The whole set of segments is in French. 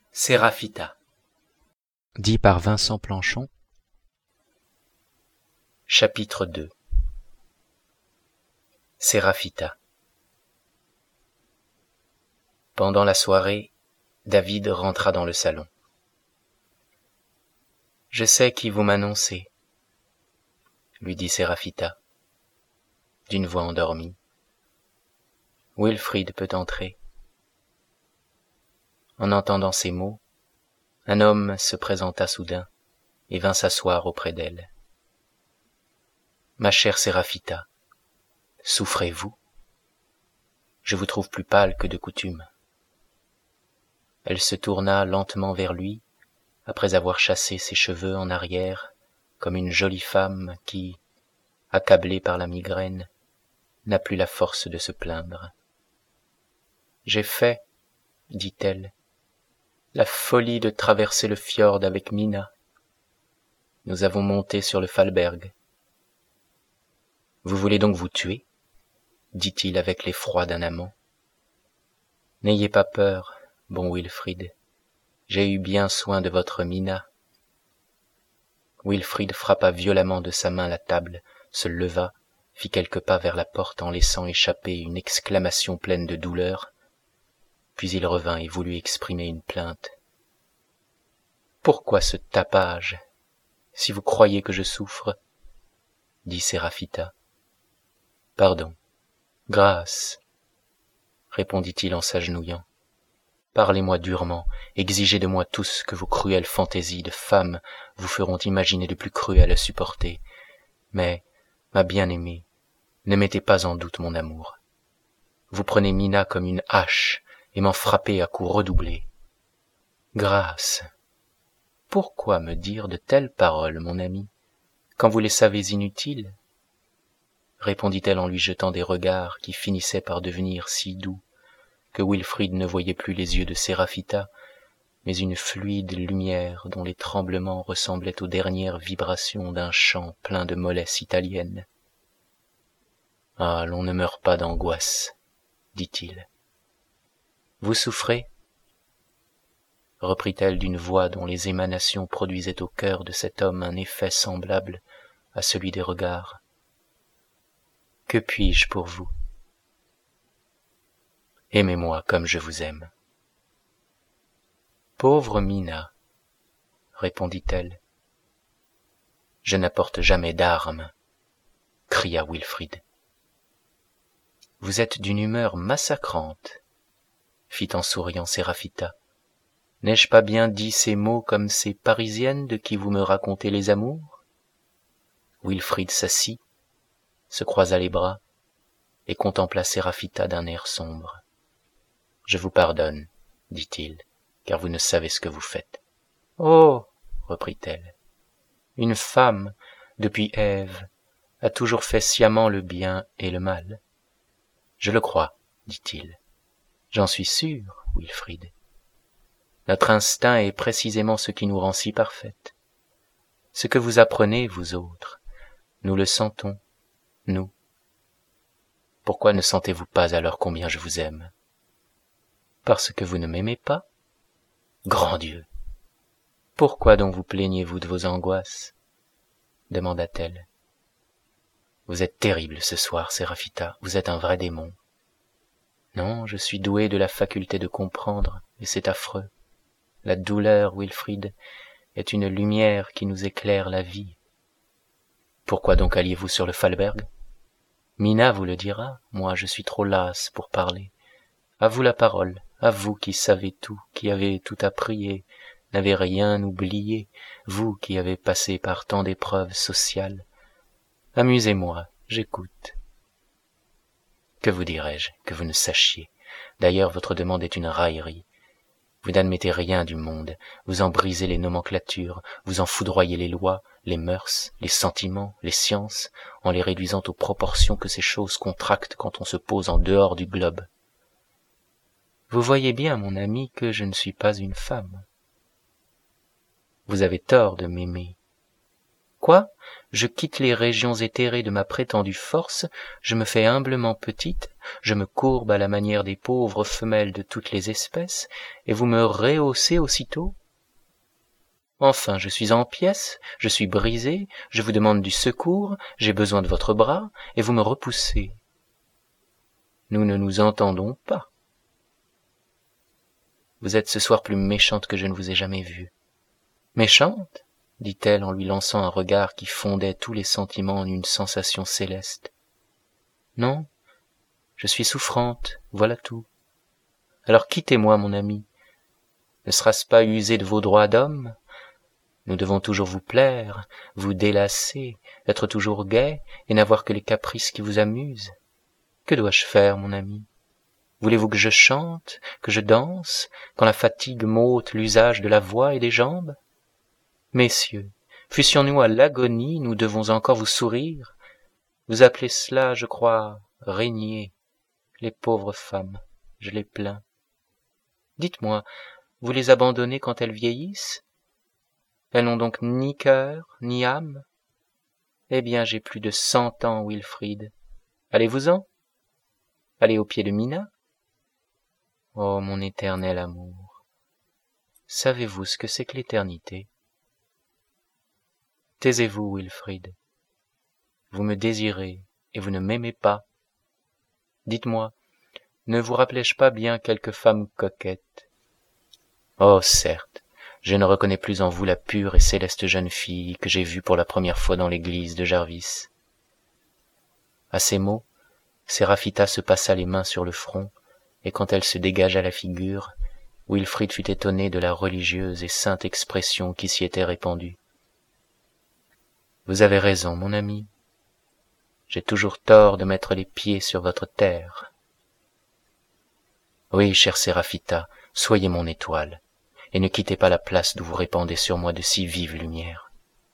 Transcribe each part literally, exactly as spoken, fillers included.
Séraphita. Dit par Vincent Planchon. Chapitre deux. Séraphita. Pendant la soirée, David rentra dans le salon. « Je sais qui vous m'annoncez, » lui dit Séraphita, d'une voix endormie. « Wilfrid peut entrer. » En entendant ces mots, un homme se présenta soudain et vint s'asseoir auprès d'elle. « Ma chère Séraphita, souffrez-vous ? Je vous trouve plus pâle que de coutume. » Elle se tourna lentement vers lui, après avoir chassé ses cheveux en arrière, comme une jolie femme qui, accablée par la migraine, n'a plus la force de se plaindre. « J'ai fait, dit-elle, la folie de traverser le fjord avec Mina. Nous avons monté sur le Falberg. »« Vous voulez donc vous tuer ?» dit-il avec l'effroi d'un amant. « N'ayez pas peur, bon Wilfrid, j'ai eu bien soin de votre Mina. » Wilfrid frappa violemment de sa main la table, se leva, fit quelques pas vers la porte en laissant échapper une exclamation pleine de douleur, puis il revint et voulut exprimer une plainte. « Pourquoi ce tapage, si vous croyez que je souffre ?» dit Séraphita. « Pardon, grâce, » répondit-il en s'agenouillant. « Parlez-moi durement, exigez de moi tout ce que vos cruelles fantaisies de femme vous feront imaginer de plus cruel à supporter. Mais, ma bien-aimée, ne mettez pas en doute mon amour. Vous prenez Mina comme une hache et m'en frappez à coups redoublés. Grâce, pourquoi me dire de telles paroles, mon ami, quand vous les savez inutiles ?» répondit-elle en lui jetant des regards qui finissaient par devenir si doux que Wilfrid ne voyait plus les yeux de Séraphita, mais une fluide lumière dont les tremblements ressemblaient aux dernières vibrations d'un chant plein de mollesse italienne. « Ah, l'on ne meurt pas d'angoisse, » dit-il. « Vous souffrez ?» reprit-elle d'une voix dont les émanations produisaient au cœur de cet homme un effet semblable à celui des regards. « Que puis-je pour vous ? Aimez-moi comme je vous aime. » « Pauvre Mina, » répondit-elle. « Je n'apporte jamais d'armes, » cria Wilfrid. « Vous êtes d'une humeur massacrante, » fit en souriant Séraphita. « N'ai-je pas bien dit ces mots comme ces Parisiennes de qui vous me racontez les amours ?» Wilfrid s'assit, se croisa les bras et contempla Séraphita d'un air sombre. « Je vous pardonne, » dit-il, « car vous ne savez ce que vous faites. »« Oh !» reprit-elle, « une femme, depuis Ève, a toujours fait sciemment le bien et le mal. »« Je le crois, » dit-il. « J'en suis sûr, Wilfrid. Notre instinct est précisément ce qui nous rend si parfaites. Ce que vous apprenez, vous autres, nous le sentons, nous. Pourquoi ne sentez-vous pas alors combien je vous aime ? Parce que vous ne m'aimez pas ? Grand Dieu ! Pourquoi donc vous plaignez-vous de vos angoisses ? Demanda-t-elle. Vous êtes terrible ce soir, Séraphita, vous êtes un vrai démon. Non, je suis doué de la faculté de comprendre, et c'est affreux. La douleur, Wilfrid, est une lumière qui nous éclaire la vie. Pourquoi donc alliez-vous sur le Falberg ? Mina vous le dira, moi je suis trop lasse pour parler. À vous la parole, à vous qui savez tout, qui avez tout appris et n'avez rien oublié, vous qui avez passé par tant d'épreuves sociales. Amusez-moi, j'écoute. Que vous dirais-je, que vous ne sachiez ? D'ailleurs, votre demande est une raillerie. Vous n'admettez rien du monde, vous en brisez les nomenclatures, vous en foudroyez les lois, les mœurs, les sentiments, les sciences, en les réduisant aux proportions que ces choses contractent quand on se pose en dehors du globe. Vous voyez bien, mon ami, que je ne suis pas une femme. Vous avez tort de m'aimer. Quoi ? je quitte les régions éthérées de ma prétendue force, je me fais humblement petite, je me courbe à la manière des pauvres femelles de toutes les espèces, et vous me rehaussez aussitôt? Enfin, je suis en pièces, je suis brisée, je vous demande du secours, j'ai besoin de votre bras, et vous me repoussez. Nous ne nous entendons pas. Vous êtes ce soir plus méchante que je ne vous ai jamais vue. Méchante ? dit-elle en lui lançant un regard qui fondait tous les sentiments en une sensation céleste. Non, je suis souffrante, voilà tout. Alors quittez-moi, mon ami. Ne sera-ce pas user de vos droits d'homme ? Nous devons toujours vous plaire, vous délasser, être toujours gai et n'avoir que les caprices qui vous amusent. Que dois-je faire, mon ami ? Voulez-vous que je chante, que je danse, quand la fatigue m'ôte l'usage de la voix et des jambes ? Messieurs, fussions-nous à l'agonie, nous devons encore vous sourire. Vous appelez cela, je crois, régner. Les pauvres femmes, je les plains. Dites-moi, vous les abandonnez quand elles vieillissent ? Elles n'ont donc ni cœur, ni âme ? Eh bien, j'ai plus de cent ans, Wilfrid. Allez-vous-en ? Allez au pied de Mina ? Oh, mon éternel amour, savez-vous ce que c'est que l'éternité ? Taisez-vous, Wilfrid. Vous me désirez et vous ne m'aimez pas. Dites-moi, ne vous rappelais-je pas bien quelque femme coquette ? Oh, certes, je ne reconnais plus en vous la pure et céleste jeune fille que j'ai vue pour la première fois dans l'église de Jarvis. À ces mots, Séraphita se passa les mains sur le front, et quand elle se dégagea la figure, Wilfrid fut étonné de la religieuse et sainte expression qui s'y était répandue. Vous avez raison, mon ami. J'ai toujours tort de mettre les pieds sur votre terre. Oui, chère Séraphita, soyez mon étoile, et ne quittez pas la place d'où vous répandez sur moi de si vives lumières.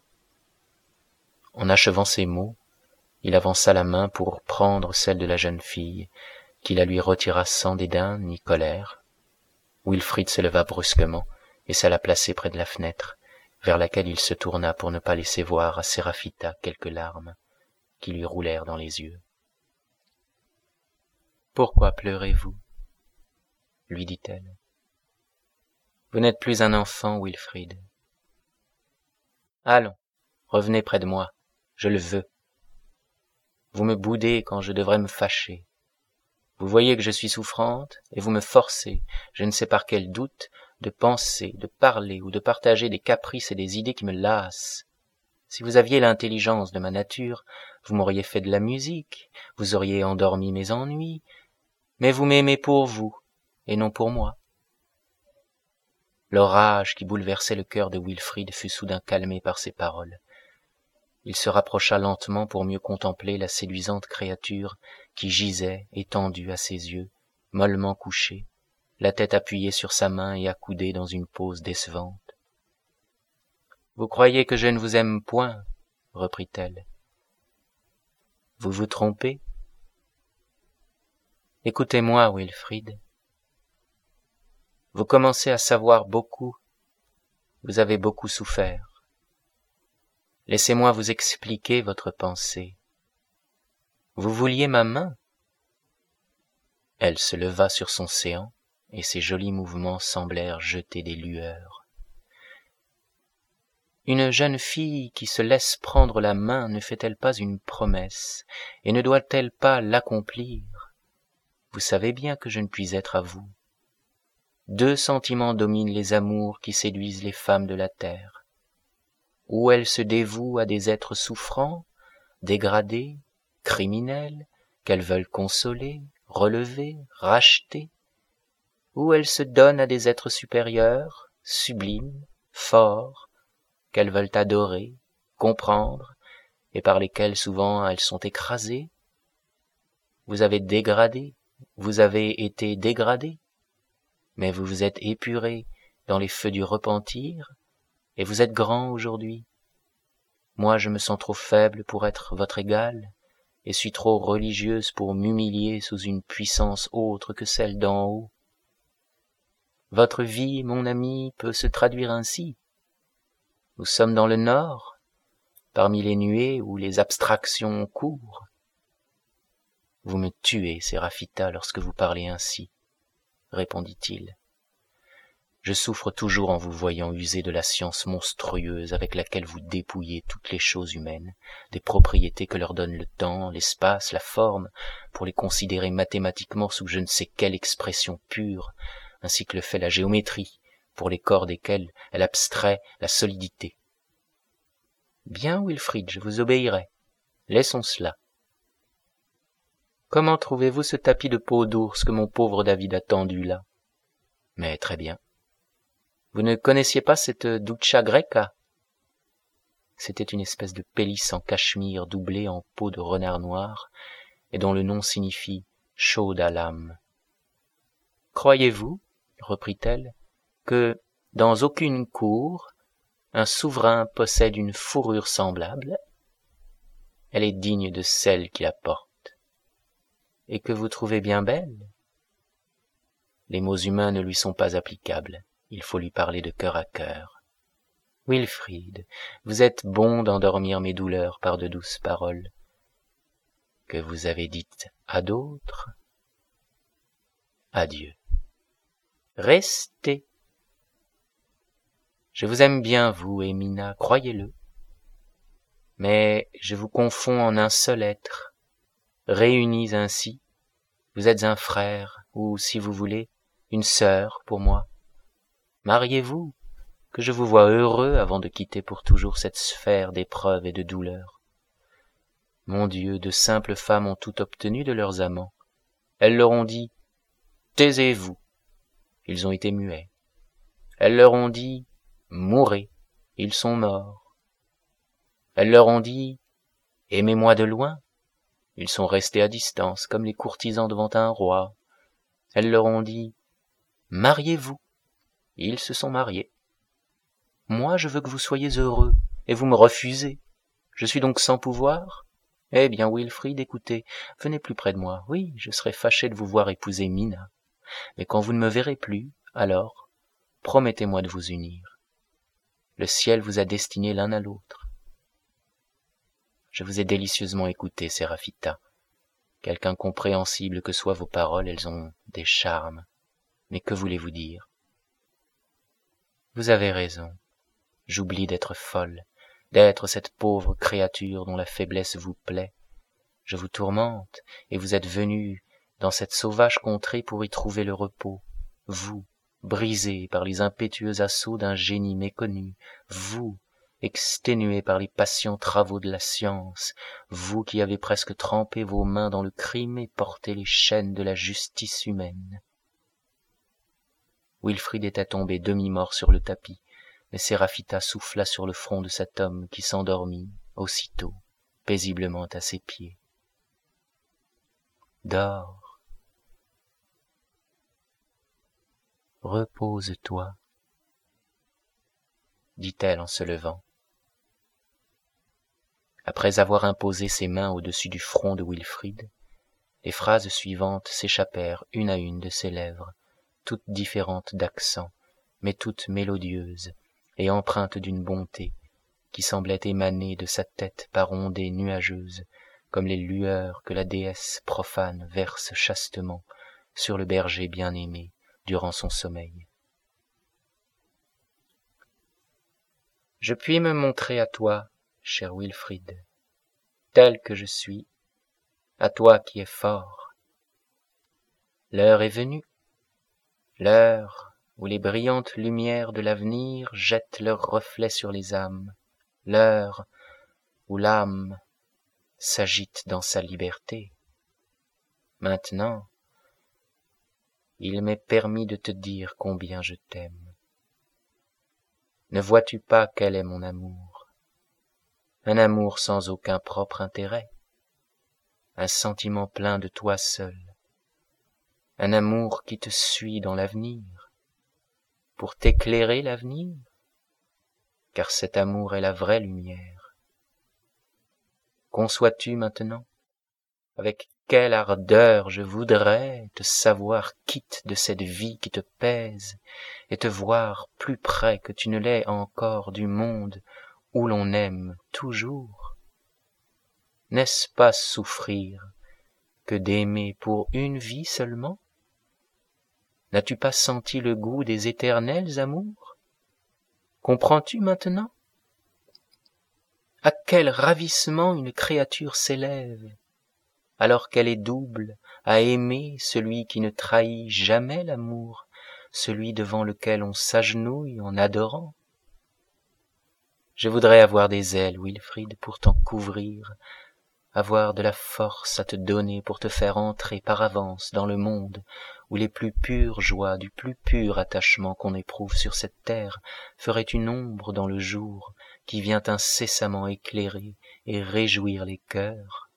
En achevant ces mots, il avança la main pour prendre celle de la jeune fille, qui la lui retira sans dédain ni colère. Wilfrid se leva brusquement et s'alla placer près de la fenêtre, vers laquelle il se tourna pour ne pas laisser voir à Séraphita quelques larmes qui lui roulèrent dans les yeux. « Pourquoi pleurez-vous » lui dit-elle. « Vous n'êtes plus un enfant, Wilfrid. Allons, revenez près de moi, je le veux. Vous me boudez quand je devrais me fâcher. Vous voyez que je suis souffrante, et vous me forcez, je ne sais par quel doute, de penser, de parler ou de partager des caprices et des idées qui me lassent. Si vous aviez l'intelligence de ma nature, vous m'auriez fait de la musique, vous auriez endormi mes ennuis, mais vous m'aimez pour vous, et non pour moi. » L'orage qui bouleversait le cœur de Wilfrid fut soudain calmé par ces paroles. Il se rapprocha lentement pour mieux contempler la séduisante créature qui gisait, étendue à ses yeux, mollement couchée, la tête appuyée sur sa main et accoudée dans une pose décevante. « Vous croyez que je ne vous aime point, » reprit-elle. « Vous vous trompez. Écoutez-moi, Wilfrid. Vous commencez à savoir beaucoup, vous avez beaucoup souffert. Laissez-moi vous expliquer votre pensée. Vous vouliez ma main ? » Elle se leva sur son séant, et ses jolis mouvements semblèrent jeter des lueurs. Une jeune fille qui se laisse prendre la main ne fait-elle pas une promesse, et ne doit-elle pas l'accomplir ? Vous savez bien que je ne puis être à vous. Deux sentiments dominent les amours qui séduisent les femmes de la terre. Ou elles se dévouent à des êtres souffrants, dégradés, criminels, qu'elles veulent consoler, relever, racheter, ou elles se donnent à des êtres supérieurs, sublimes, forts, qu'elles veulent adorer, comprendre, et par lesquels souvent elles sont écrasées. Vous avez dégradé, vous avez été dégradé, mais vous vous êtes épuré dans les feux du repentir, et vous êtes grand aujourd'hui. Moi je me sens trop faible pour être votre égale, et suis trop religieuse pour m'humilier sous une puissance autre que celle d'en haut. Votre vie, mon ami, peut se traduire ainsi. Nous sommes dans le Nord, parmi les nuées où les abstractions courent. Vous me tuez, Séraphita, lorsque vous parlez ainsi, répondit-il. Je souffre toujours en vous voyant user de la science monstrueuse avec laquelle vous dépouillez toutes les choses humaines, des propriétés que leur donne le temps, l'espace, la forme, pour les considérer mathématiquement sous je ne sais quelle expression pure, ainsi que le fait la géométrie, pour les corps desquels elle abstrait la solidité. Bien, Wilfrid, je vous obéirai. Laissons cela. Comment trouvez-vous ce tapis de peau d'ours que mon pauvre David a tendu là? Mais très bien. Vous ne connaissiez pas cette duccia greca? C'était une espèce de pélice en cachemire doublée en peau de renard noir, et dont le nom signifie chaude à l'âme. Croyez-vous, reprit-elle, que, dans aucune cour, un souverain possède une fourrure semblable? Elle est digne de celle qui la porte. Et que vous trouvez bien belle? Les mots humains ne lui sont pas applicables. Il faut lui parler de cœur à cœur. Wilfrid, vous êtes bon d'endormir mes douleurs par de douces paroles que vous avez dites à d'autres. Adieu. Restez. Je vous aime bien, vous, Emina, croyez-le. Mais je vous confonds en un seul être. Réunis ainsi, vous êtes un frère, ou, si vous voulez, une sœur pour moi. Mariez-vous, que je vous vois heureux avant de quitter pour toujours cette sphère d'épreuves et de douleurs. Mon Dieu, de simples femmes ont tout obtenu de leurs amants. Elles leur ont dit « Taisez-vous ». Ils ont été muets. Elles leur ont dit « Mourez ». Ils sont morts. Elles leur ont dit « Aimez-moi de loin ». Ils sont restés à distance, comme les courtisans devant un roi. Elles leur ont dit « Mariez-vous ». Ils se sont mariés. Moi, je veux que vous soyez heureux, et vous me refusez. Je suis donc sans pouvoir? Eh bien, Wilfrid, écoutez, venez plus près de moi. Oui, je serai fâché de vous voir épouser Mina. Mais quand vous ne me verrez plus, alors, promettez-moi de vous unir. Le ciel vous a destinés l'un à l'autre. Je vous ai délicieusement écouté, Séraphita. Quelque incompréhensibles que soient vos paroles, elles ont des charmes. Mais que voulez-vous dire? Vous avez raison. J'oublie d'être folle, d'être cette pauvre créature dont la faiblesse vous plaît. Je vous tourmente, et vous êtes venu dans cette sauvage contrée pour y trouver le repos. Vous, brisé par les impétueux assauts d'un génie méconnu, vous, exténué par les patients travaux de la science, vous qui avez presque trempé vos mains dans le crime et porté les chaînes de la justice humaine. Wilfrid était tombé demi-mort sur le tapis, mais Séraphita souffla sur le front de cet homme qui s'endormit, aussitôt, paisiblement à ses pieds. Dors. Repose-toi, dit-elle en se levant. Après avoir imposé ses mains au-dessus du front de Wilfrid, les phrases suivantes s'échappèrent une à une de ses lèvres, toutes différentes d'accent, mais toutes mélodieuses et empreintes d'une bonté qui semblait émaner de sa tête par ondées nuageuses, comme les lueurs que la déesse profane verse chastement sur le berger bien-aimé durant son sommeil. Je puis me montrer à toi, cher Wilfrid, tel que je suis, à toi qui es fort. L'heure est venue, l'heure où les brillantes lumières de l'avenir jettent leurs reflets sur les âmes, l'heure où l'âme s'agite dans sa liberté. Maintenant, il m'est permis de te dire combien je t'aime. Ne vois-tu pas quel est mon amour? Un amour sans aucun propre intérêt, un sentiment plein de toi seul, un amour qui te suit dans l'avenir, pour t'éclairer l'avenir, car cet amour est la vraie lumière. Conçois-tu maintenant, avec quelle ardeur je voudrais te savoir quitte de cette vie qui te pèse, et te voir plus près que tu ne l'es encore du monde où l'on aime toujours, n'est-ce pas souffrir que d'aimer pour une vie seulement? N'as-tu pas senti le goût des éternels amours? Comprends-tu maintenant? À quel ravissement une créature s'élève, alors qu'elle est double à aimer celui qui ne trahit jamais l'amour, celui devant lequel on s'agenouille en adorant. Je voudrais avoir des ailes, Wilfrid, pour t'en couvrir, avoir de la force à te donner pour te faire entrer par avance dans le monde où les plus pures joies du plus pur attachement qu'on éprouve sur cette terre feraient une ombre dans le jour qui vient incessamment éclairer et réjouir les cœurs.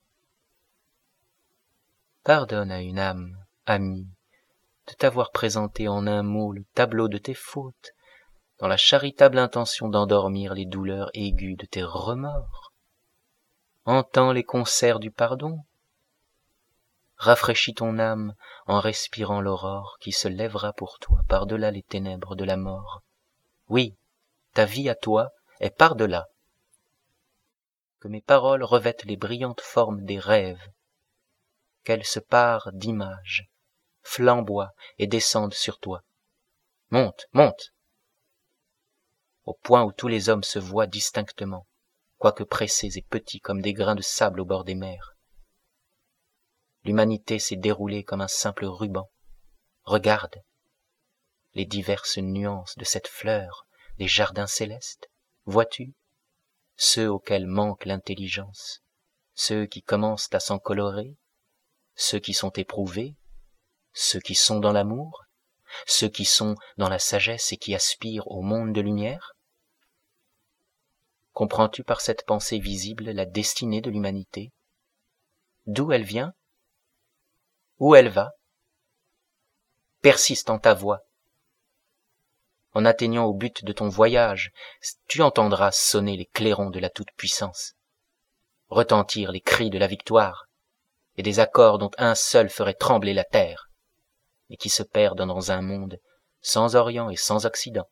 Pardonne à une âme, amie, de t'avoir présenté en un mot le tableau de tes fautes, dans la charitable intention d'endormir les douleurs aiguës de tes remords. Entends les concerts du pardon. Rafraîchis ton âme en respirant l'aurore qui se lèvera pour toi par-delà les ténèbres de la mort. Oui, ta vie à toi est par-delà. Que mes paroles revêtent les brillantes formes des rêves, qu'elles se parent d'images, flamboient et descendent sur toi. Monte, monte, au point où tous les hommes se voient distinctement, quoique pressés et petits comme des grains de sable au bord des mers. L'humanité s'est déroulée comme un simple ruban. Regarde les diverses nuances de cette fleur des jardins célestes. Vois-tu ceux auxquels manque l'intelligence, ceux qui commencent à s'en colorer, ceux qui sont éprouvés, ceux qui sont dans l'amour, ceux qui sont dans la sagesse et qui aspirent au monde de lumière? Comprends-tu par cette pensée visible la destinée de l'humanité? D'où elle vient? Où elle va? Persiste en ta voie. En atteignant au but de ton voyage, tu entendras sonner les clairons de la toute-puissance, retentir les cris de la victoire, et des accords dont un seul ferait trembler la terre, et qui se perdent dans un monde sans Orient et sans Occident.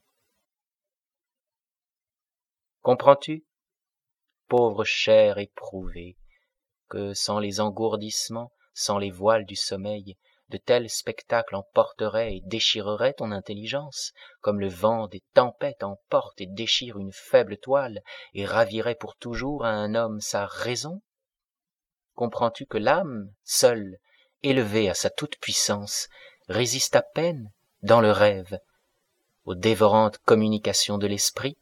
Comprends-tu, pauvre chair éprouvée, que sans les engourdissements, sans les voiles du sommeil, de tels spectacles emporteraient et déchireraient ton intelligence, comme le vent des tempêtes emporte et déchire une faible toile, et ravirait pour toujours à un homme sa raison? Comprends-tu que l'âme, seule, élevée à sa toute-puissance, résiste à peine, dans le rêve, aux dévorantes communications de l'esprit?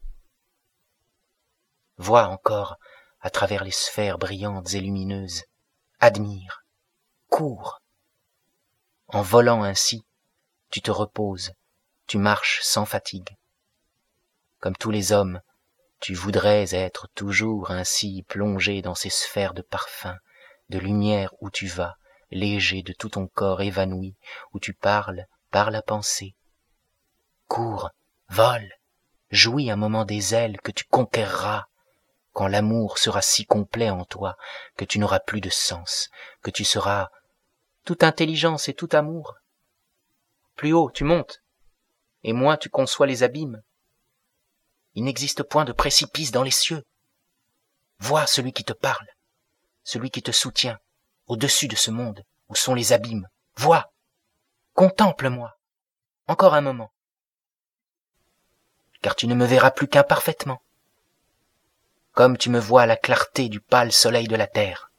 Vois encore, à travers les sphères brillantes et lumineuses, admire, cours. En volant ainsi, tu te reposes, tu marches sans fatigue. Comme tous les hommes, tu voudrais être toujours ainsi plongé dans ces sphères de parfum, de lumière où tu vas, léger de tout ton corps évanoui, où tu parles par la pensée. Cours, vole, jouis un moment des ailes que tu conquerras, quand l'amour sera si complet en toi que tu n'auras plus de sens, que tu seras toute intelligence et tout amour. Plus haut tu montes, et moins tu conçois les abîmes. Il n'existe point de précipice dans les cieux. Vois celui qui te parle, celui qui te soutient, au-dessus de ce monde où sont les abîmes. Vois, contemple-moi, encore un moment, car tu ne me verras plus qu'imparfaitement, comme tu me vois à la clarté du pâle soleil de la terre.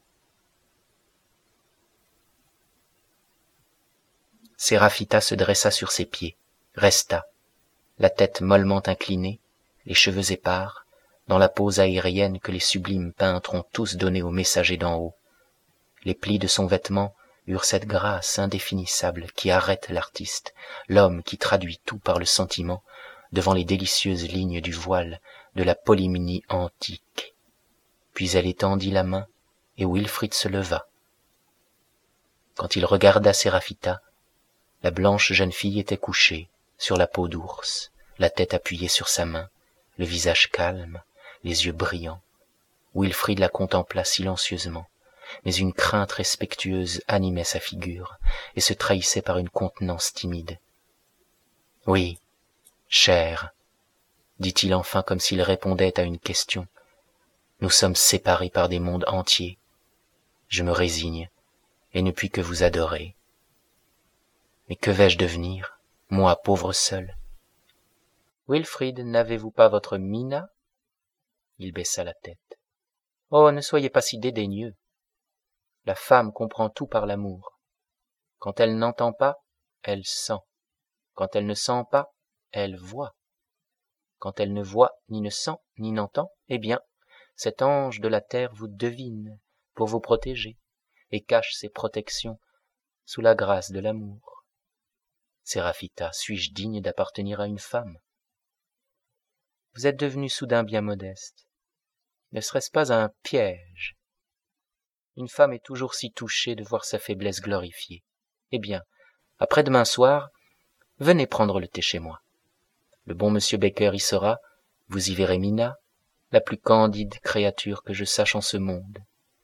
Séraphita se dressa sur ses pieds, resta, la tête mollement inclinée, les cheveux épars, dans la pose aérienne que les sublimes peintres ont tous donnée aux messagers d'en haut. Les plis de son vêtement eurent cette grâce indéfinissable qui arrête l'artiste, l'homme qui traduit tout par le sentiment, devant les délicieuses lignes du voile de la polymnie antique. Puis elle étendit la main, et Wilfrid se leva. Quand il regarda Séraphita, la blanche jeune fille était couchée, sur la peau d'ours, la tête appuyée sur sa main, le visage calme, les yeux brillants. Wilfrid la contempla silencieusement, mais une crainte respectueuse animait sa figure, et se trahissait par une contenance timide. « Oui, chère, dit-il enfin comme s'il répondait à une question, Nous sommes séparés par des mondes entiers. Je me résigne, et ne puis que vous adorer. Mais que vais-je devenir, moi pauvre seul? Wilfrid, n'avez-vous pas votre Mina? Il baissa la tête. Oh, ne soyez pas si dédaigneux. La femme comprend tout par l'amour. Quand elle n'entend pas, elle sent. Quand elle ne sent pas, elle voit. Quand elle ne voit, ni ne sent, ni n'entend, eh bien, cet ange de la terre vous devine pour vous protéger et cache ses protections sous la grâce de l'amour. Séraphita, suis-je digne d'appartenir à une femme? Vous êtes devenu soudain bien modeste. Ne serait-ce pas un piège? Une femme est toujours si touchée de voir sa faiblesse glorifiée. Eh bien, après-demain soir, venez prendre le thé chez moi. Le bon monsieur Baker y sera, vous y verrez Mina, la plus candide créature que je sache en ce monde.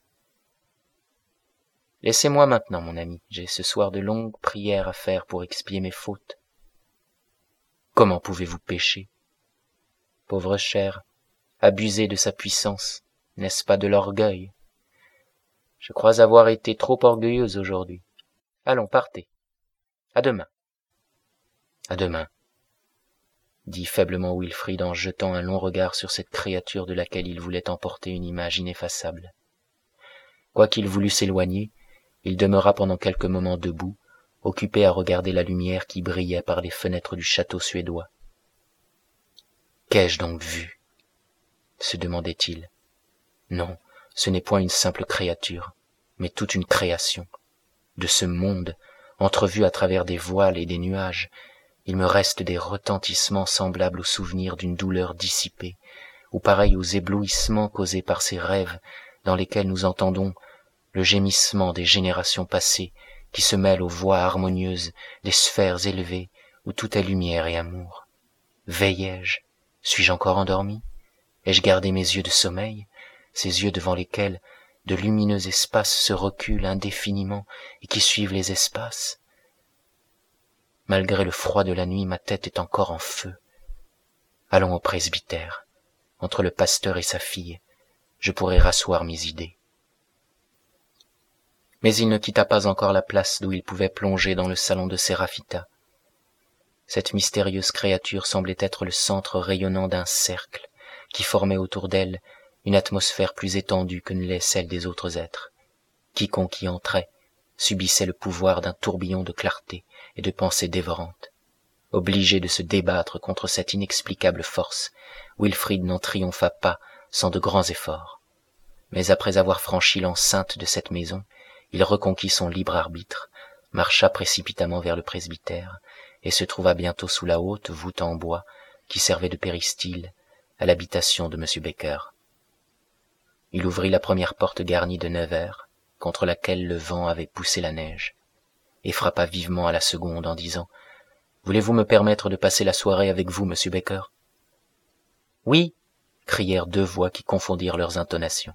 Laissez-moi maintenant, mon ami, j'ai ce soir de longues prières à faire pour expier mes fautes. Comment pouvez-vous pécher? Pauvre chère, abuser de sa puissance, n'est-ce pas de l'orgueil? Je crois avoir été trop orgueilleuse aujourd'hui. Allons, partez. À demain. À demain, dit faiblement Wilfrid en jetant un long regard sur cette créature de laquelle il voulait emporter une image ineffaçable. Quoiqu'il voulût s'éloigner, il demeura pendant quelques moments debout, occupé à regarder la lumière qui brillait par les fenêtres du château suédois. « Qu'ai-je donc vu ?» se demandait-il. « Non, ce n'est point une simple créature, mais toute une création. De ce monde, entrevu à travers des voiles et des nuages, il me reste des retentissements semblables aux souvenirs d'une douleur dissipée, ou pareils aux éblouissements causés par ces rêves dans lesquels nous entendons le gémissement des générations passées qui se mêlent aux voix harmonieuses des sphères élevées où tout est lumière et amour. Veillais-je? Suis-je encore endormi? Ai-je gardé mes yeux de sommeil, ces yeux devant lesquels de lumineux espaces se reculent indéfiniment et qui suivent les espaces? Malgré le froid de la nuit, ma tête est encore en feu. Allons au presbytère. Entre le pasteur et sa fille, je pourrai rasseoir mes idées. Mais il ne quitta pas encore la place d'où il pouvait plonger dans le salon de Séraphita. Cette mystérieuse créature semblait être le centre rayonnant d'un cercle qui formait autour d'elle une atmosphère plus étendue que ne l'est celle des autres êtres. Quiconque y entrait subissait le pouvoir d'un tourbillon de clarté et de pensées dévorantes. Obligé de se débattre contre cette inexplicable force, Wilfrid n'en triompha pas sans de grands efforts. Mais après avoir franchi l'enceinte de cette maison, il reconquit son libre arbitre, marcha précipitamment vers le presbytère, et se trouva bientôt sous la haute voûte en bois qui servait de péristyle à l'habitation de M. Baker. Il ouvrit la première porte garnie de nevers, contre laquelle le vent avait poussé la neige, et frappa vivement à la seconde en disant « Voulez-vous me permettre de passer la soirée avec vous, monsieur Baker ?»« Oui !» crièrent deux voix qui confondirent leurs intonations.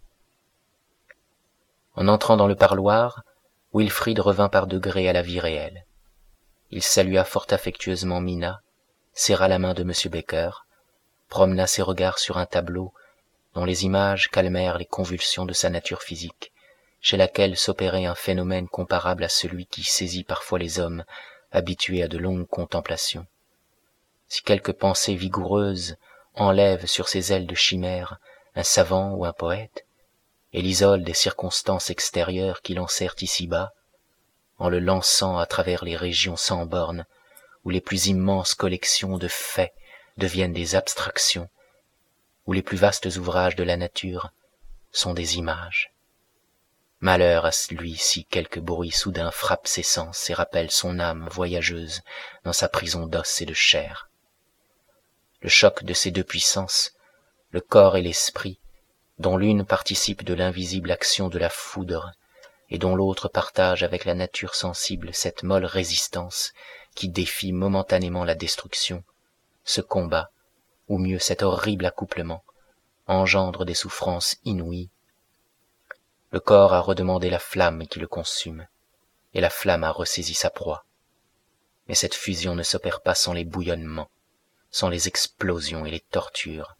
En entrant dans le parloir, Wilfrid revint par degrés à la vie réelle. Il salua fort affectueusement Mina, serra la main de M. Baker, promena ses regards sur un tableau dont les images calmèrent les convulsions de sa nature physique, chez laquelle s'opérait un phénomène comparable à celui qui saisit parfois les hommes habitués à de longues contemplations. Si quelque pensée vigoureuse enlève sur ses ailes de chimère un savant ou un poète, et l'isole des circonstances extérieures qui lancèrent ici-bas, en le lançant à travers les régions sans bornes, où les plus immenses collections de faits deviennent des abstractions, où les plus vastes ouvrages de la nature sont des images. Malheur à lui si quelque bruit soudain frappe ses sens et rappelle son âme voyageuse dans sa prison d'os et de chair. Le choc de ces deux puissances, le corps et l'esprit, dont l'une participe de l'invisible action de la foudre, et dont l'autre partage avec la nature sensible cette molle résistance qui défie momentanément la destruction, ce combat, ou mieux cet horrible accouplement, engendre des souffrances inouïes. Le corps a redemandé la flamme qui le consume, et la flamme a ressaisi sa proie. Mais cette fusion ne s'opère pas sans les bouillonnements, sans les explosions et les tortures,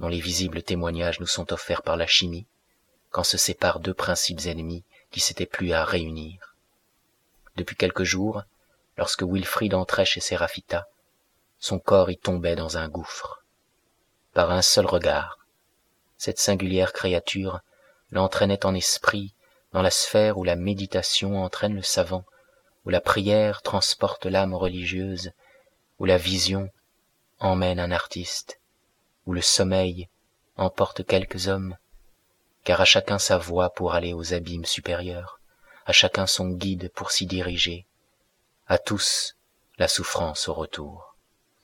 dont les visibles témoignages nous sont offerts par la chimie, quand se séparent deux principes ennemis qui s'étaient plus à réunir. Depuis quelques jours, lorsque Wilfrid entrait chez Séraphita, son corps y tombait dans un gouffre. Par un seul regard, cette singulière créature l'entraînait en esprit dans la sphère où la méditation entraîne le savant, où la prière transporte l'âme religieuse, où la vision emmène un artiste, où le sommeil emporte quelques hommes, car à chacun sa voie pour aller aux abîmes supérieurs, à chacun son guide pour s'y diriger, à tous la souffrance au retour.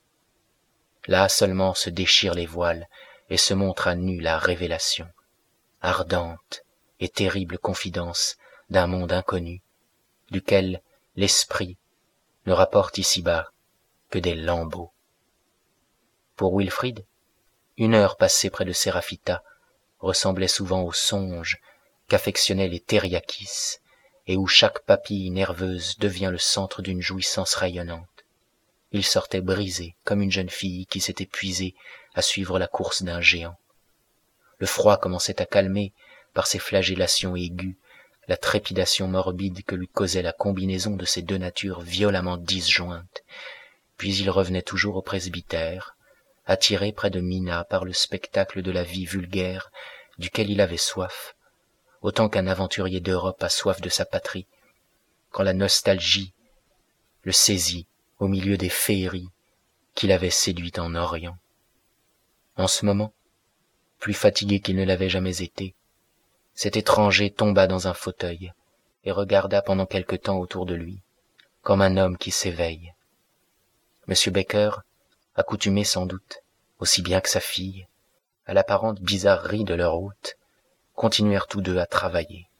Là seulement se déchirent les voiles et se montre à nu la révélation, ardente et terrible confidence d'un monde inconnu, duquel l'esprit ne rapporte ici-bas que des lambeaux. Pour Wilfrid, une heure passée près de Séraphita ressemblait souvent au songe qu'affectionnaient les Teriakis, et où chaque papille nerveuse devient le centre d'une jouissance rayonnante. Il sortait brisé comme une jeune fille qui s'est épuisée à suivre la course d'un géant. Le froid commençait à calmer par ses flagellations aiguës la trépidation morbide que lui causait la combinaison de ces deux natures violemment disjointes, puis il revenait toujours au presbytère, attiré près de Mina par le spectacle de la vie vulgaire duquel il avait soif, autant qu'un aventurier d'Europe a soif de sa patrie, quand la nostalgie le saisit au milieu des féeries qu'il avait séduites en Orient. En ce moment, plus fatigué qu'il ne l'avait jamais été, cet étranger tomba dans un fauteuil et regarda pendant quelque temps autour de lui, comme un homme qui s'éveille. Monsieur Baker, accoutumé sans doute, aussi bien que sa fille, à l'apparente bizarrerie de leur hôte, continuèrent tous deux à travailler.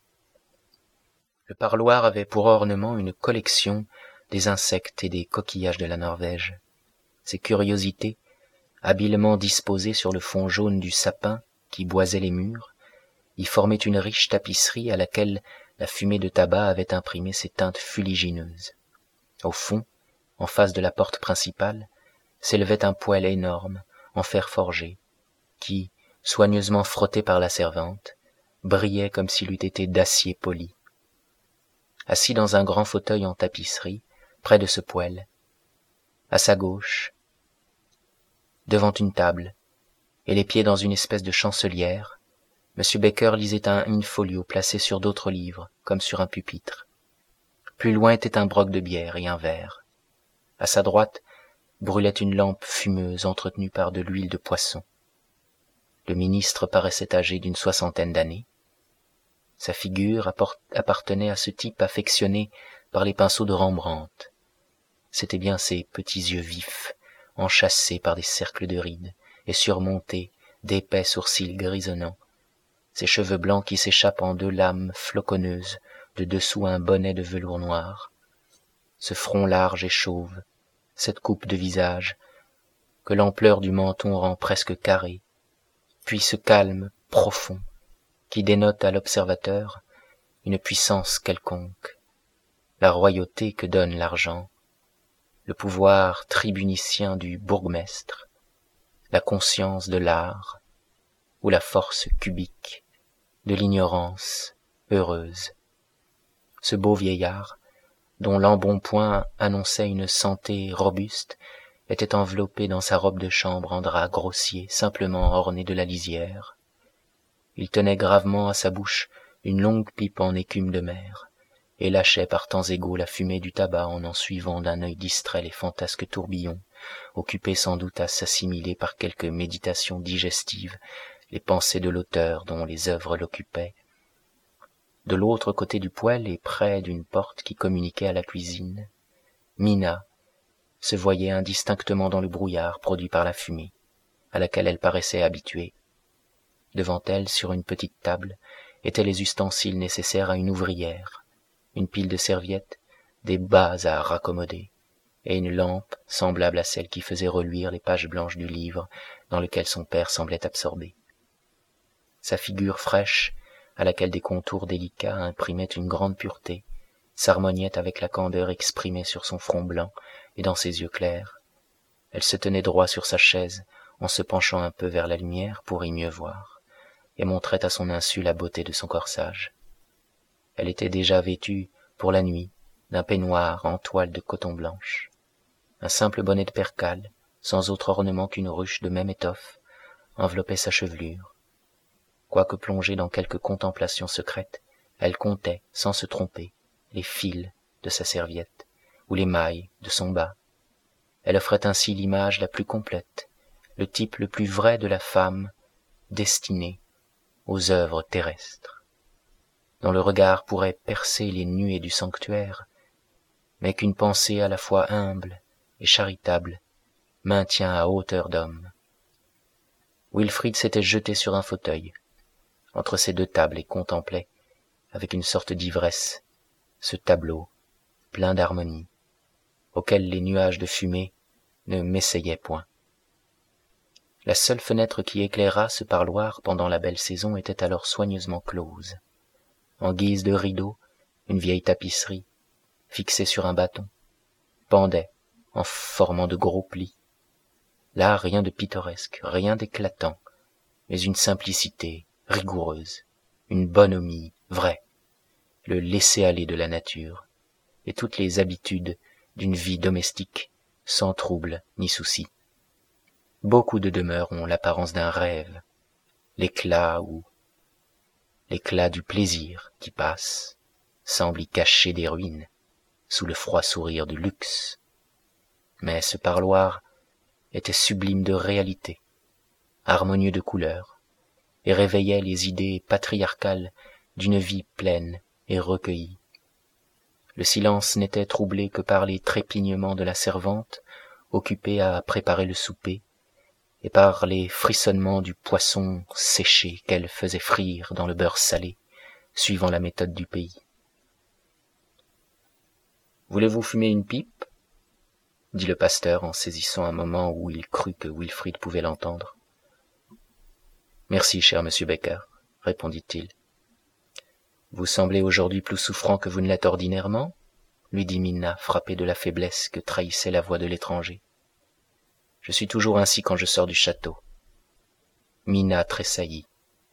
Le parloir avait pour ornement une collection des insectes et des coquillages de la Norvège. Ces curiosités, habilement disposées sur le fond jaune du sapin qui boisait les murs, y formaient une riche tapisserie à laquelle la fumée de tabac avait imprimé ses teintes fuligineuses. Au fond, en face de la porte principale, s'élevait un poêle énorme, en fer forgé, qui, soigneusement frotté par la servante, brillait comme s'il eût été d'acier poli. Assis dans un grand fauteuil en tapisserie, près de ce poêle, à sa gauche, devant une table, et les pieds dans une espèce de chancelière, M. Baker lisait un in-folio placé sur d'autres livres, comme sur un pupitre. Plus loin était un broc de bière et un verre. À sa droite brûlait une lampe fumeuse entretenue par de l'huile de poisson. Le ministre paraissait âgé d'une soixantaine d'années. Sa figure appartenait à ce type affectionné par les pinceaux de Rembrandt. C'étaient bien ses petits yeux vifs, enchâssés par des cercles de rides et surmontés d'épais sourcils grisonnants, ses cheveux blancs qui s'échappent en deux lames floconneuses de dessous un bonnet de velours noir, ce front large et chauve, cette coupe de visage que l'ampleur du menton rend presque carré, puis ce calme profond qui dénote à l'observateur une puissance quelconque, la royauté que donne l'argent, le pouvoir tribunicien du bourgmestre, la conscience de l'art ou la force cubique de l'ignorance heureuse. Ce beau vieillard, dont l'embonpoint annonçait une santé robuste, était enveloppé dans sa robe de chambre en drap grossier, simplement ornée de la lisière. Il tenait gravement à sa bouche une longue pipe en écume de mer, et lâchait par temps égaux la fumée du tabac en en suivant d'un œil distrait les fantasques tourbillons, occupé sans doute à s'assimiler par quelque méditation digestive les pensées de l'auteur dont les œuvres l'occupaient. De l'autre côté du poêle et près d'une porte qui communiquait à la cuisine, Mina se voyait indistinctement dans le brouillard produit par la fumée, à laquelle elle paraissait habituée. Devant elle, sur une petite table, étaient les ustensiles nécessaires à une ouvrière, une pile de serviettes, des bas à raccommoder, et une lampe semblable à celle qui faisait reluire les pages blanches du livre dans lequel son père semblait absorbé. Sa figure fraîche, à laquelle des contours délicats imprimaient une grande pureté, s'harmoniait avec la candeur exprimée sur son front blanc et dans ses yeux clairs. Elle se tenait droit sur sa chaise, en se penchant un peu vers la lumière pour y mieux voir, et montrait à son insu la beauté de son corsage. Elle était déjà vêtue, pour la nuit, d'un peignoir en toile de coton blanche. Un simple bonnet de percale, sans autre ornement qu'une ruche de même étoffe, enveloppait sa chevelure. Quoique plongée dans quelque contemplation secrète, elle comptait, sans se tromper, les fils de sa serviette, ou les mailles de son bas. Elle offrait ainsi l'image la plus complète, le type le plus vrai de la femme destinée aux œuvres terrestres, dont le regard pourrait percer les nuées du sanctuaire, mais qu'une pensée à la fois humble et charitable maintient à hauteur d'homme. Wilfrid s'était jeté sur un fauteuil, entre ces deux tables, et contemplait, avec une sorte d'ivresse, ce tableau plein d'harmonie, auquel les nuages de fumée ne m'essayaient point. La seule fenêtre qui éclairât ce parloir pendant la belle saison était alors soigneusement close. En guise de rideau, une vieille tapisserie, fixée sur un bâton, pendait en formant de gros plis. Là, rien de pittoresque, rien d'éclatant, mais une simplicité rigoureuse, une bonhomie vraie, le laisser-aller de la nature, et toutes les habitudes d'une vie domestique, sans trouble ni souci. Beaucoup de demeures ont l'apparence d'un rêve, l'éclat ou l'éclat du plaisir qui passe, semble y cacher des ruines, sous le froid sourire du luxe. Mais ce parloir était sublime de réalité, harmonieux de couleurs, et réveillait les idées patriarcales d'une vie pleine et recueillie. Le silence n'était troublé que par les trépignements de la servante, occupée à préparer le souper, et par les frissonnements du poisson séché qu'elle faisait frire dans le beurre salé, suivant la méthode du pays. « Voulez-vous fumer une pipe ?» dit le pasteur en saisissant un moment où il crut que Wilfrid pouvait l'entendre. « Merci, cher monsieur Baker, répondit-il. « Vous semblez aujourd'hui plus souffrant que vous ne l'êtes ordinairement ?» lui dit Mina, frappée de la faiblesse que trahissait la voix de l'étranger. « Je suis toujours ainsi quand je sors du château. » Mina tressaillit.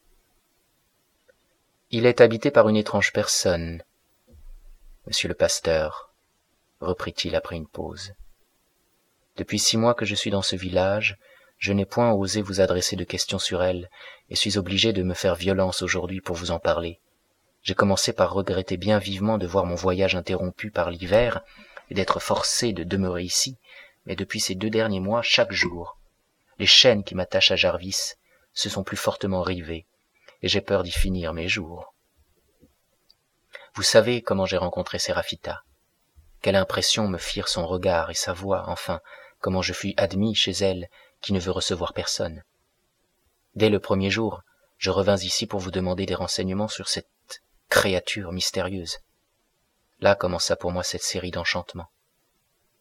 « Il est habité par une étrange personne, monsieur le pasteur, reprit-il après une pause. Depuis six mois que je suis dans ce village, je n'ai point osé vous adresser de questions sur elle, et suis obligé de me faire violence aujourd'hui pour vous en parler. J'ai commencé par regretter bien vivement de voir mon voyage interrompu par l'hiver, et d'être forcé de demeurer ici, mais depuis ces deux derniers mois, chaque jour, les chaînes qui m'attachent à Jarvis se sont plus fortement rivées, et j'ai peur d'y finir mes jours. Vous savez comment j'ai rencontré Séraphita, quelle impression me firent son regard et sa voix, enfin, comment je fus admis chez elle qui ne veut recevoir personne. Dès le premier jour, je revins ici pour vous demander des renseignements sur cette créature mystérieuse. Là commença pour moi cette série d'enchantements. D'enchantements ?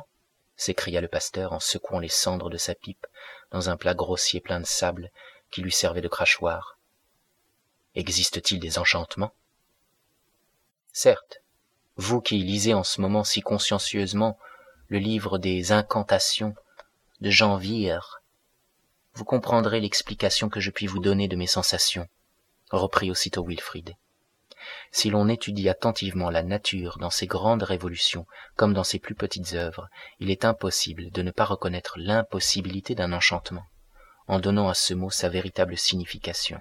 S'écria le pasteur en secouant les cendres de sa pipe dans un plat grossier plein de sable qui lui servait de crachoir. Existe-t-il des enchantements ? Certes, vous qui lisez en ce moment si consciencieusement le livre des incantations de Jean Vire, vous comprendrez l'explication que je puis vous donner de mes sensations, reprit aussitôt Wilfrid. Si l'on étudie attentivement la nature dans ses grandes révolutions comme dans ses plus petites œuvres, il est impossible de ne pas reconnaître l'impossibilité d'un enchantement, en donnant à ce mot sa véritable signification.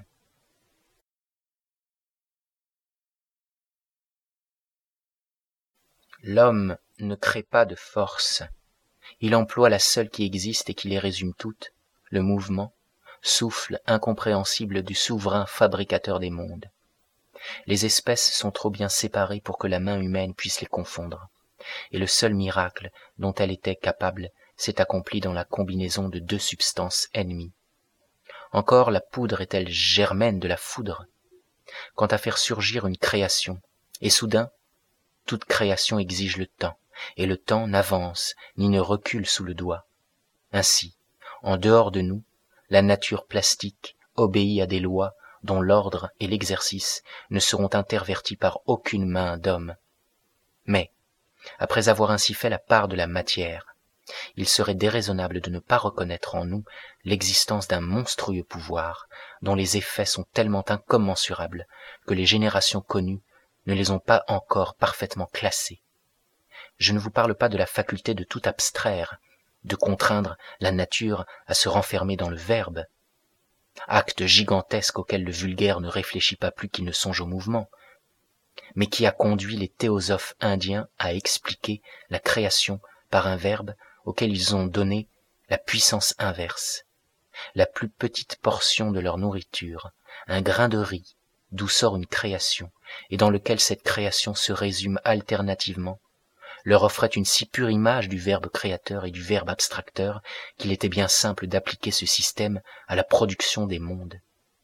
L'homme ne crée pas de force, il emploie la seule qui existe et qui les résume toutes, le mouvement, souffle incompréhensible du souverain fabricateur des mondes. Les espèces sont trop bien séparées pour que la main humaine puisse les confondre, et le seul miracle dont elle était capable s'est accompli dans la combinaison de deux substances ennemies. Encore la poudre est-elle germaine de la foudre? Quant à faire surgir une création, et soudain, toute création exige le temps, et le temps n'avance ni ne recule sous le doigt. Ainsi, en dehors de nous, la nature plastique obéit à des lois dont l'ordre et l'exercice ne seront intervertis par aucune main d'homme. Mais, après avoir ainsi fait la part de la matière, il serait déraisonnable de ne pas reconnaître en nous l'existence d'un monstrueux pouvoir dont les effets sont tellement incommensurables que les générations connues ne les ont pas encore parfaitement classés. Je ne vous parle pas de la faculté de tout abstraire, de contraindre la nature à se renfermer dans le verbe, acte gigantesque auquel le vulgaire ne réfléchit pas plus qu'il ne songe au mouvement, mais qui a conduit les théosophes indiens à expliquer la création par un verbe auquel ils ont donné la puissance inverse. La plus petite portion de leur nourriture, un grain de riz, d'où sort une création, et dans lequel cette création se résume alternativement, leur offrait une si pure image du verbe créateur et du verbe abstracteur qu'il était bien simple d'appliquer ce système à la production des mondes.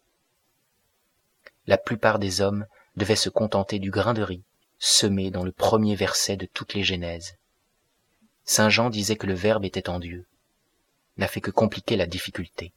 La plupart des hommes devaient se contenter du grain de riz, semé dans le premier verset de toutes les Genèses. Saint Jean disait que le Verbe était en Dieu, n'a fait que compliquer la difficulté.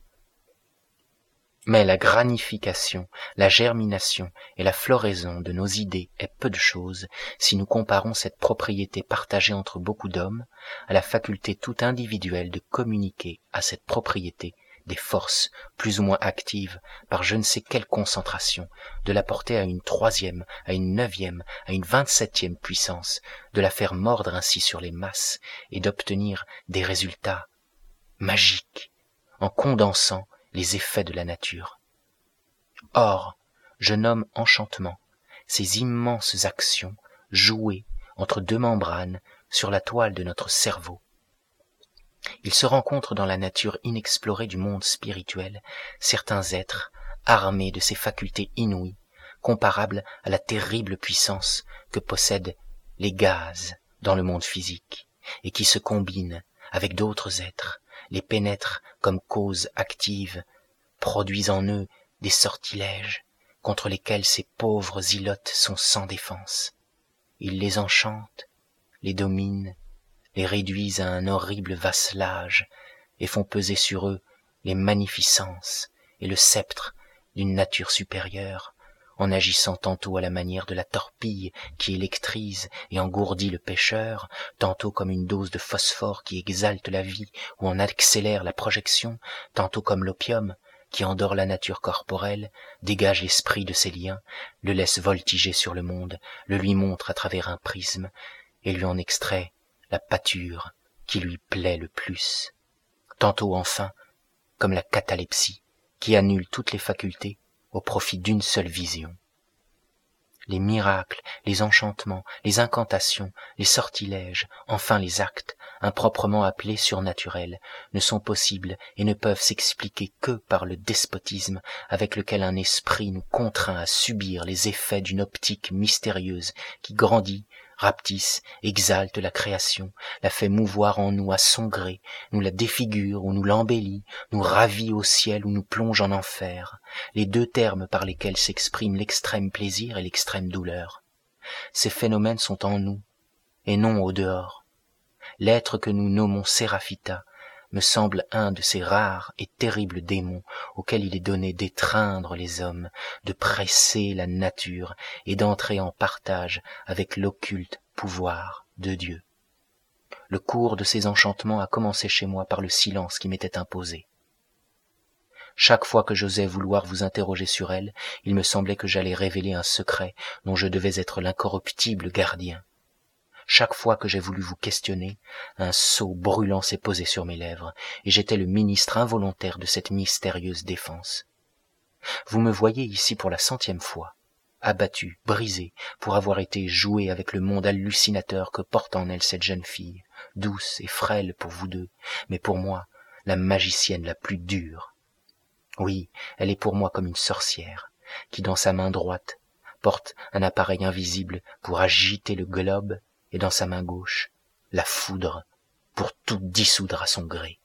Mais la granification, la germination et la floraison de nos idées est peu de chose si nous comparons cette propriété partagée entre beaucoup d'hommes à la faculté toute individuelle de communiquer à cette propriété des forces plus ou moins actives par je ne sais quelle concentration, de la porter à une troisième, à une neuvième, à une vingt-septième puissance, de la faire mordre ainsi sur les masses et d'obtenir des résultats magiques en condensant les effets de la nature. Or, je nomme enchantement ces immenses actions jouées entre deux membranes sur la toile de notre cerveau. Il se rencontre dans la nature inexplorée du monde spirituel certains êtres armés de ces facultés inouïes, comparables à la terrible puissance que possèdent les gaz dans le monde physique, et qui se combinent avec d'autres êtres, les pénètrent comme causes actives, produisent en eux des sortilèges contre lesquels ces pauvres ilotes sont sans défense. Ils les enchantent, les dominent, les réduisent à un horrible vasselage et font peser sur eux les magnificences et le sceptre d'une nature supérieure, en agissant tantôt à la manière de la torpille qui électrise et engourdit le pêcheur, tantôt comme une dose de phosphore qui exalte la vie ou en accélère la projection, tantôt comme l'opium qui endort la nature corporelle, dégage l'esprit de ses liens, le laisse voltiger sur le monde, le lui montre à travers un prisme et lui en extrait la pâture qui lui plaît le plus. Tantôt enfin comme la catalepsie qui annule toutes les facultés au profit d'une seule vision. Les miracles, les enchantements, les incantations, les sortilèges, enfin les actes, improprement appelés surnaturels, ne sont possibles et ne peuvent s'expliquer que par le despotisme avec lequel un esprit nous contraint à subir les effets d'une optique mystérieuse qui grandit, rapetisse, exalte la création, la fait mouvoir en nous à son gré, nous la défigure ou nous l'embellit, nous ravit au ciel ou nous plonge en enfer, les deux termes par lesquels s'expriment l'extrême plaisir et l'extrême douleur. Ces phénomènes sont en nous, et non au dehors. L'être que nous nommons Séraphita me semble un de ces rares et terribles démons auxquels il est donné d'étreindre les hommes, de presser la nature et d'entrer en partage avec l'occulte pouvoir de Dieu. Le cours de ces enchantements a commencé chez moi par le silence qui m'était imposé. Chaque fois que j'osais vouloir vous interroger sur elle, il me semblait que j'allais révéler un secret dont je devais être l'incorruptible gardien. Chaque fois que j'ai voulu vous questionner, un sceau brûlant s'est posé sur mes lèvres, et j'étais le ministre involontaire de cette mystérieuse défense. Vous me voyez ici pour la centième fois, abattu, brisé, pour avoir été joué avec le monde hallucinateur que porte en elle cette jeune fille, douce et frêle pour vous deux, mais pour moi, la magicienne la plus dure. Oui, elle est pour moi comme une sorcière, qui dans sa main droite porte un appareil invisible pour agiter le globe, et dans sa main gauche, la foudre pour tout dissoudre à son gré.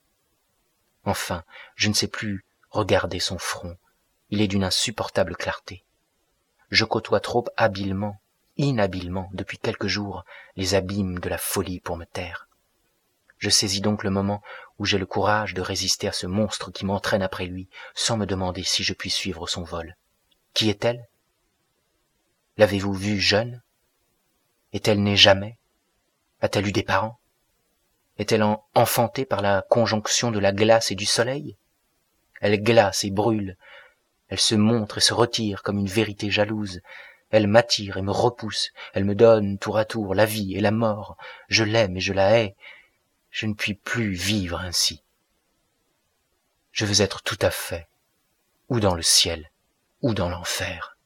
Enfin, je ne sais plus regarder son front, il est d'une insupportable clarté. Je côtoie trop habilement, inhabilement, depuis quelques jours, les abîmes de la folie pour me taire. Je saisis donc le moment où j'ai le courage de résister à ce monstre qui m'entraîne après lui, sans me demander si je puis suivre son vol. Qui est-elle? L'avez-vous vue jeune? Est-elle née jamais? A-t-elle eu des parents? Est-elle en- enfantée par la conjonction de la glace et du soleil? Elle glace et brûle, elle se montre et se retire comme une vérité jalouse, elle m'attire et me repousse, elle me donne tour à tour la vie et la mort, je l'aime et je la hais, je ne puis plus vivre ainsi. Je veux être tout à fait, ou dans le ciel, ou dans l'enfer.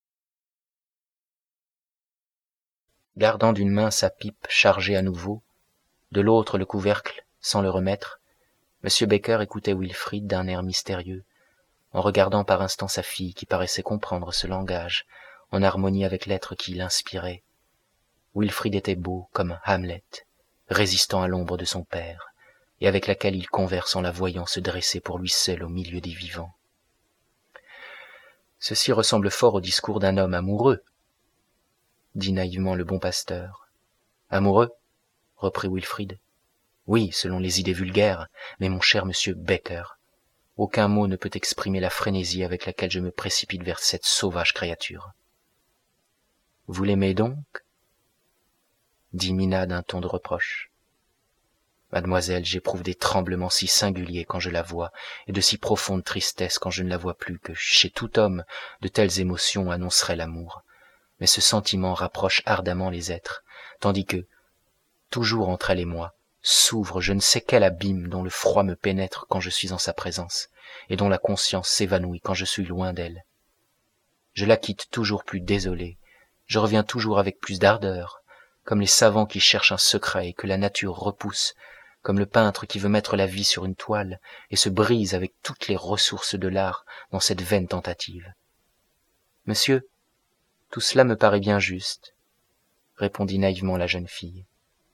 Gardant d'une main sa pipe chargée à nouveau, de l'autre le couvercle sans le remettre, M. Baker écoutait Wilfrid d'un air mystérieux, en regardant par instants sa fille qui paraissait comprendre ce langage, en harmonie avec l'être qui l'inspirait. Wilfrid était beau comme Hamlet, résistant à l'ombre de son père, et avec laquelle il converse en la voyant se dresser pour lui seul au milieu des vivants. Ceci ressemble fort au discours d'un homme amoureux, dit naïvement le bon pasteur. Amoureux, reprit Wilfrid. Oui, selon les idées vulgaires, mais mon cher monsieur Baker, aucun mot ne peut exprimer la frénésie avec laquelle je me précipite vers cette sauvage créature. Vous l'aimez donc? Dit Mina d'un ton de reproche. Mademoiselle, j'éprouve des tremblements si singuliers quand je la vois, et de si profonde tristesse quand je ne la vois plus, que chez tout homme de telles émotions annonceraient l'amour. Mais ce sentiment rapproche ardemment les êtres, tandis que, toujours entre elle et moi, s'ouvre je ne sais quel abîme dont le froid me pénètre quand je suis en sa présence, et dont la conscience s'évanouit quand je suis loin d'elle. Je la quitte toujours plus désolé, je reviens toujours avec plus d'ardeur, comme les savants qui cherchent un secret et que la nature repousse, comme le peintre qui veut mettre la vie sur une toile et se brise avec toutes les ressources de l'art dans cette vaine tentative. Monsieur, tout cela me paraît bien juste, répondit naïvement la jeune fille.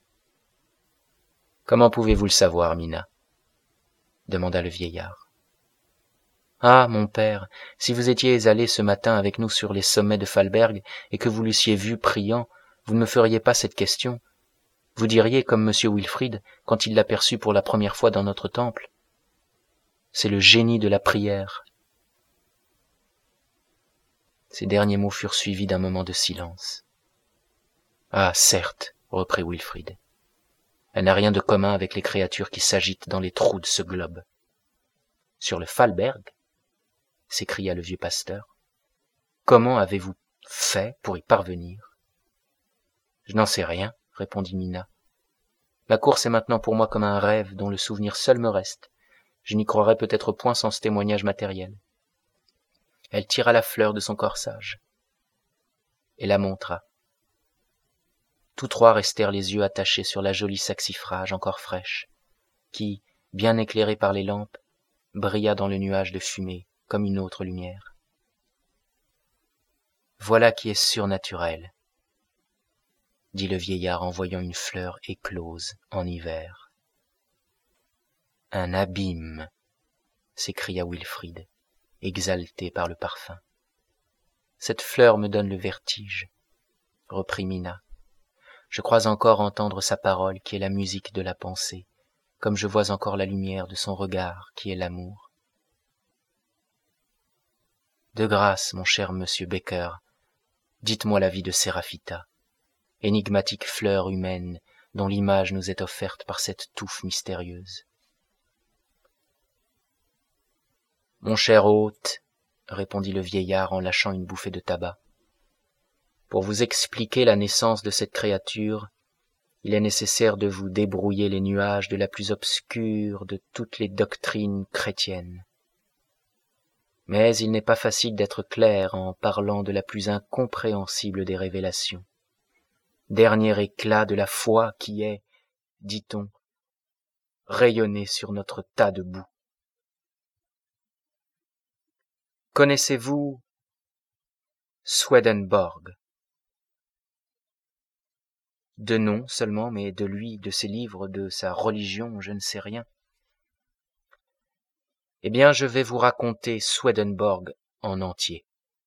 Comment pouvez-vous le savoir, Mina? Demanda le vieillard. Ah, mon père, si vous étiez allé ce matin avec nous sur les sommets de Falberg et que vous l'eussiez vu priant, vous ne me feriez pas cette question. Vous diriez, comme monsieur Wilfrid, quand il l'aperçut pour la première fois dans notre temple, c'est le génie de la prière. Ces derniers mots furent suivis d'un moment de silence. Ah, certes, reprit Wilfrid. Elle n'a rien de commun avec les créatures qui s'agitent dans les trous de ce globe. Sur le Falberg, s'écria le vieux pasteur. Comment avez-vous fait pour y parvenir? Je n'en sais rien, répondit Mina. La course est maintenant pour moi comme un rêve dont le souvenir seul me reste. Je n'y croirais peut-être point sans ce témoignage matériel. Elle tira la fleur de son corsage et la montra. Tous trois restèrent les yeux attachés sur la jolie saxifrage encore fraîche, qui, bien éclairée par les lampes, brilla dans le nuage de fumée comme une autre lumière. Voilà qui est surnaturel, dit le vieillard en voyant une fleur éclose en hiver. Un abîme, s'écria Wilfrid, exalté par le parfum. Cette fleur me donne le vertige, reprit Mina. Je crois encore entendre sa parole qui est la musique de la pensée, comme je vois encore la lumière de son regard qui est l'amour. De grâce, mon cher monsieur Baker, dites-moi la vie de Séraphita, énigmatique fleur humaine dont l'image nous est offerte par cette touffe mystérieuse. Mon cher hôte, répondit le vieillard en lâchant une bouffée de tabac, pour vous expliquer la naissance de cette créature, il est nécessaire de vous débrouiller les nuages de la plus obscure de toutes les doctrines chrétiennes. Mais il n'est pas facile d'être clair en parlant de la plus incompréhensible des révélations. Dernier éclat de la foi qui est, dit-on, rayonné sur notre tas de boue. Connaissez-vous Swedenborg? De nom seulement, mais de lui, de ses livres, de sa religion, je ne sais rien. Eh bien, je vais vous raconter Swedenborg en entier.